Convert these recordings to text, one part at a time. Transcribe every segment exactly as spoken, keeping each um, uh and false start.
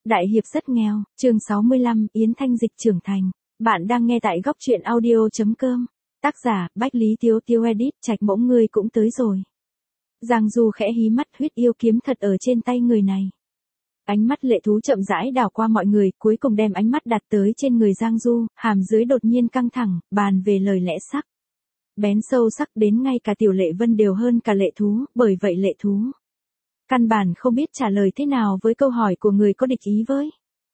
Đại hiệp rất nghèo, chương sáu mươi lăm, Yến Thanh Dịch trưởng thành. Bạn đang nghe tại góc truyện audio chấm com. Tác giả, Bách Lý Tiếu Tiếu edit, Trạch Mỗng ngươi cũng tới rồi. Giang Du khẽ hí mắt, huyết yêu kiếm thật ở trên tay người này. Ánh mắt lệ thú chậm rãi đảo qua mọi người, cuối cùng đem ánh mắt đặt tới trên người Giang Du, hàm dưới đột nhiên căng thẳng, bàn về lời lẽ sắc. Bén sâu sắc đến ngay cả Tiểu Lệ Vân đều hơn cả lệ thú, bởi vậy lệ thú căn bản không biết trả lời thế nào với câu hỏi của người có địch ý với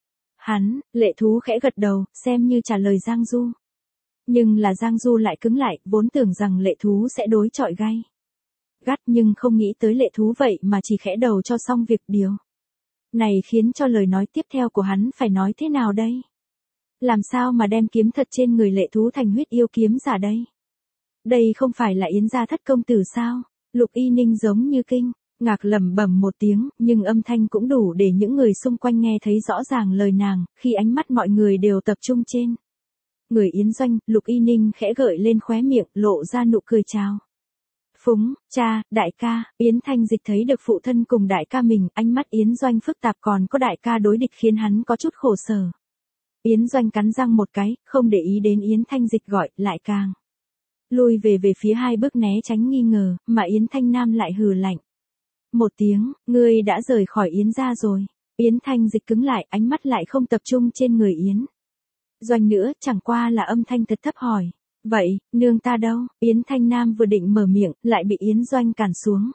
hắn. Lệ thú khẽ gật đầu, xem như trả lời Giang Du. Nhưng là Giang Du lại cứng lại, vốn tưởng rằng lệ thú sẽ đối chọi gay gắt, nhưng không nghĩ tới lệ thú vậy mà chỉ khẽ đầu cho xong việc. Điều này khiến cho lời nói tiếp theo của hắn phải nói thế nào đây? Làm sao mà đem kiếm thật trên người lệ thú thành huyết yêu kiếm giả đây? Đây không phải là Yến gia thất công tử sao? Lục Y Ninh giống như kinh ngạc lẩm bẩm một tiếng, nhưng âm thanh cũng đủ để những người xung quanh nghe thấy rõ ràng lời nàng, khi ánh mắt mọi người đều tập trung trên người Yến Doanh. Lục Y Ninh khẽ gợi lên khóe miệng, lộ ra nụ cười chào phúng. Cha, đại ca. Yến Thanh Dịch thấy được phụ thân cùng đại ca mình, ánh mắt Yến Doanh phức tạp, còn có đại ca đối địch khiến hắn có chút khổ sở. Yến Doanh cắn răng một cái, không để ý đến Yến Thanh Dịch gọi, lại càng lui về về phía hai bước né tránh nghi ngờ, mà Yến Thanh Nam lại hừ lạnh một tiếng, ngươi đã rời khỏi Yến gia rồi. Yến Thanh Dịch cứng lại, ánh mắt lại không tập trung trên người Yến Doanh nữa, chẳng qua là âm thanh thật thấp hỏi. Vậy, nương ta đâu? Yến Thanh Nam vừa định mở miệng, lại bị Yến Doanh cản xuống.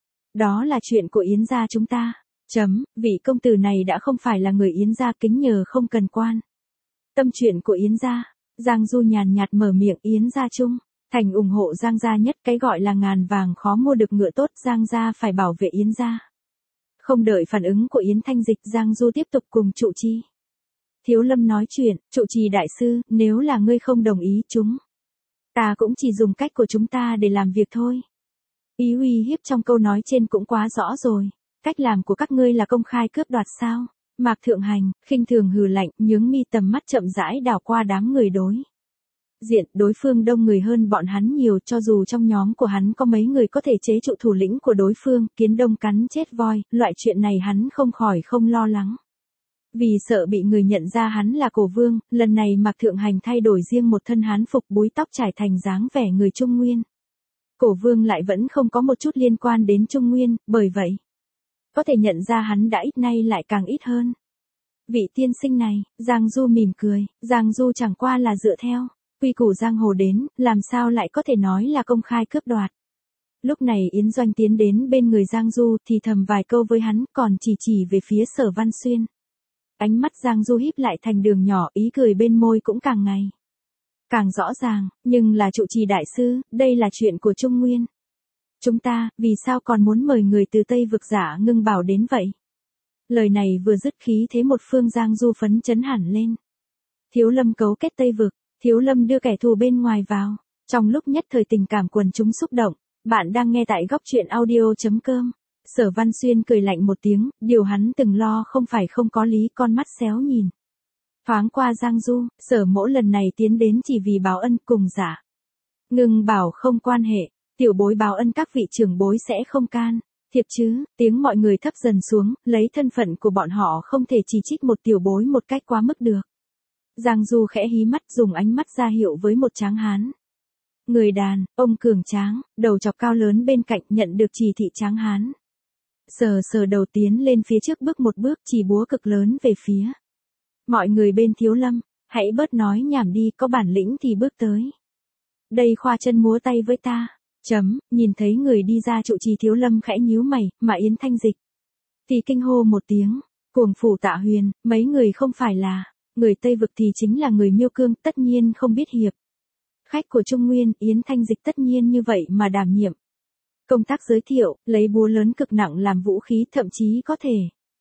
Đó là chuyện của Yến gia chúng ta. Chấm, vị công tử này đã không phải là người Yến gia, kính nhờ không cần quan tâm chuyện của Yến gia. Giang Du nhàn nhạt mở miệng. Yến gia chung thành ủng hộ Giang gia nhất, cái gọi là ngàn vàng khó mua được ngựa tốt, Giang gia phải bảo vệ Yến gia. Không đợi phản ứng của Yến Thanh Dịch, Giang Du tiếp tục cùng trụ trì Thiếu Lâm nói chuyện. Trụ trì đại sư, nếu là ngươi không đồng ý, chúng ta cũng chỉ dùng cách của chúng ta để làm việc thôi. Ý uy hiếp trong câu nói trên cũng quá rõ rồi. Cách làm của các ngươi là công khai cướp đoạt sao? Mạc Thượng Hành khinh thường hừ lạnh, nhướng mi, tầm mắt chậm rãi đảo qua đám người đối diện. Đối phương đông người hơn bọn hắn nhiều, cho dù trong nhóm của hắn có mấy người có thể chế trụ thủ lĩnh của đối phương, kiến đông cắn chết voi, loại chuyện này hắn không khỏi không lo lắng. Vì sợ bị người nhận ra hắn là Cổ Vương, lần này Mạc Thượng Hành thay đổi riêng một thân hán phục, búi tóc trải thành dáng vẻ người Trung Nguyên. Cổ Vương lại vẫn không có một chút liên quan đến Trung Nguyên, bởi vậy có thể nhận ra hắn đã ít nay lại càng ít hơn. Vị tiên sinh này, Giang Du mỉm cười. Giang Du chẳng qua là dựa theo quy củ giang hồ đến, làm sao lại có thể nói là công khai cướp đoạt. Lúc này Yến Doanh tiến đến bên người Giang Du thì thầm vài câu với hắn, còn chỉ chỉ về phía Sở Văn Xuyên. Ánh mắt Giang Du híp lại thành đường nhỏ, ý cười bên môi cũng càng ngày càng rõ ràng. Nhưng là trụ trì đại sư, đây là chuyện của Trung Nguyên chúng ta, vì sao còn muốn mời người từ Tây vực Giả Ngưng Bảo đến vậy? Lời này vừa dứt, khí thế một phương Giang Du phấn chấn hẳn lên. Thiếu Lâm cấu kết Tây vực, Thiếu Lâm đưa kẻ thù bên ngoài vào. Trong lúc nhất thời tình cảm quần chúng xúc động. Bạn đang nghe tại góc truyện audio chấm com. Sở Văn Xuyên cười lạnh một tiếng, điều hắn từng lo không phải không có lý, con mắt xéo nhìn thoáng qua Giang Du. Sở mỗ lần này tiến đến chỉ vì báo ân, cùng Giả Ngưng Bảo không quan hệ. Tiểu bối báo ân các vị trưởng bối sẽ không can thiệp chứ? Tiếng mọi người thấp dần xuống, lấy thân phận của bọn họ không thể chỉ trích một tiểu bối một cách quá mức được. Giang Du khẽ hí mắt, dùng ánh mắt ra hiệu với một tráng hán người đàn ông cường tráng, đầu chọc cao lớn bên cạnh. Nhận được chỉ thị, tráng hán sờ sờ đầu tiến lên phía trước bước một bước, chỉ búa cực lớn về phía mọi người bên Thiếu Lâm. Hãy bớt nói nhảm đi, có bản lĩnh thì bước tới đây khoa chân múa tay với ta. Chấm, nhìn thấy người đi ra, trụ trì Thiếu Lâm khẽ nhíu mày, mà Yến Thanh Dịch thì kinh hô một tiếng. Cuồng phủ Tạ Huyền, mấy người không phải là người Tây vực thì chính là người Miêu Cương, tất nhiên không biết hiệp khách của Trung Nguyên. Yến Thanh Dịch tất nhiên như vậy mà đảm nhiệm công tác giới thiệu, lấy búa lớn cực nặng làm vũ khí, thậm chí có thể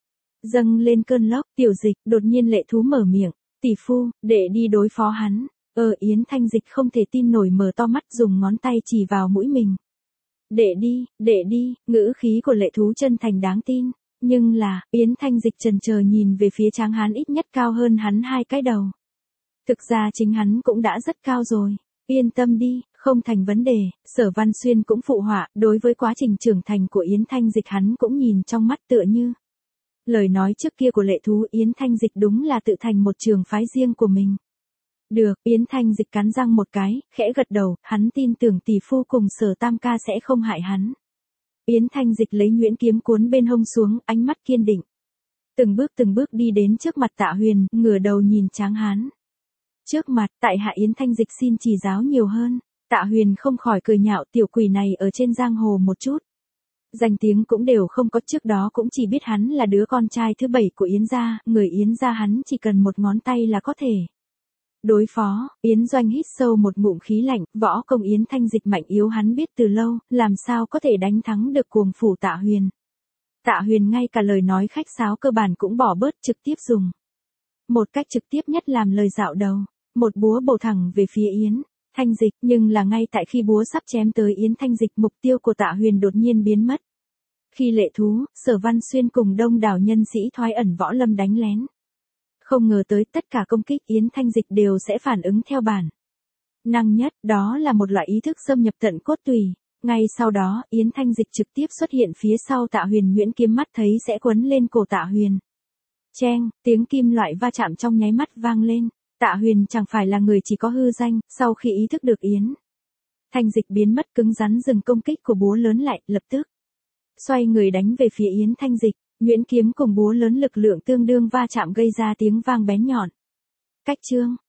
dâng lên cơn lốc. Tiểu Dịch, đột nhiên lệ thú mở miệng. Tỷ phu, để đi đối phó hắn. Ờ Yến Thanh Dịch không thể tin nổi, mở to mắt, dùng ngón tay chỉ vào mũi mình. Để đi, để đi. Ngữ khí của lệ thú chân thành đáng tin. Nhưng là, Yến Thanh Dịch chần chờ nhìn về phía tráng hán ít nhất cao hơn hắn hai cái đầu. Thực ra chính hắn cũng đã rất cao rồi. Yên tâm đi, không thành vấn đề. Sở Văn Xuyên cũng phụ họa, đối với quá trình trưởng thành của Yến Thanh Dịch hắn cũng nhìn trong mắt, tựa như Lời nói trước kia của Lệ Thú Yến Thanh Dịch đúng là tự thành một trường phái riêng của mình. Được, Yến Thanh Dịch cắn răng một cái, khẽ gật đầu, hắn tin tưởng tỷ phu cùng Sở Tam ca sẽ không hại hắn. Yến Thanh Dịch lấy nhuyễn kiếm cuốn bên hông xuống, ánh mắt kiên định. Từng bước từng bước đi đến trước mặt Tạ Huyền, ngửa đầu nhìn Tráng Hán. Trước mặt, tại hạ Yến Thanh Dịch xin chỉ giáo nhiều hơn. Tạ Huyền không khỏi cười nhạo, tiểu quỷ này ở trên giang hồ một chút. Danh tiếng cũng đều không có, trước đó cũng chỉ biết hắn là đứa con trai thứ bảy của Yến gia, người Yến gia hắn chỉ cần một ngón tay là có thể đối phó. Yến Doanh hít sâu một ngụm khí lạnh, võ công Yến Thanh Dịch mạnh yếu hắn biết từ lâu, làm sao có thể đánh thắng được cuồng phủ Tạ Huyền. Tạ Huyền ngay cả lời nói khách sáo cơ bản cũng bỏ bớt, trực tiếp dùng một cách trực tiếp nhất làm lời dạo đầu, một búa bổ thẳng về phía Yến Thanh Dịch, nhưng là ngay tại khi búa sắp chém tới Yến Thanh Dịch, mục tiêu của Tạ Huyền đột nhiên biến mất. Khi Lệ Thú, Sở Văn Xuyên cùng đông đảo nhân sĩ thoái ẩn võ lâm đánh lén, không ngờ tới tất cả công kích Yến Thanh Dịch đều sẽ phản ứng theo bản năng nhất, đó là một loại ý thức xâm nhập tận cốt tủy. Ngay sau đó, Yến Thanh Dịch trực tiếp xuất hiện phía sau Tạ Huyền, nhuyễn kiếm mắt thấy sẽ quấn lên cổ Tạ Huyền. Cheng, tiếng kim loại va chạm trong nháy mắt vang lên. Tạ Huyền chẳng phải là người chỉ có hư danh, sau khi ý thức được Yến Thanh Dịch biến mất, cứng rắn dừng công kích của búa lớn lại, lập tức xoay người đánh về phía Yến Thanh Dịch, nhuyễn kiếm cùng búa lớn lực lượng tương đương va chạm gây ra tiếng vang bén nhọn. Cách chương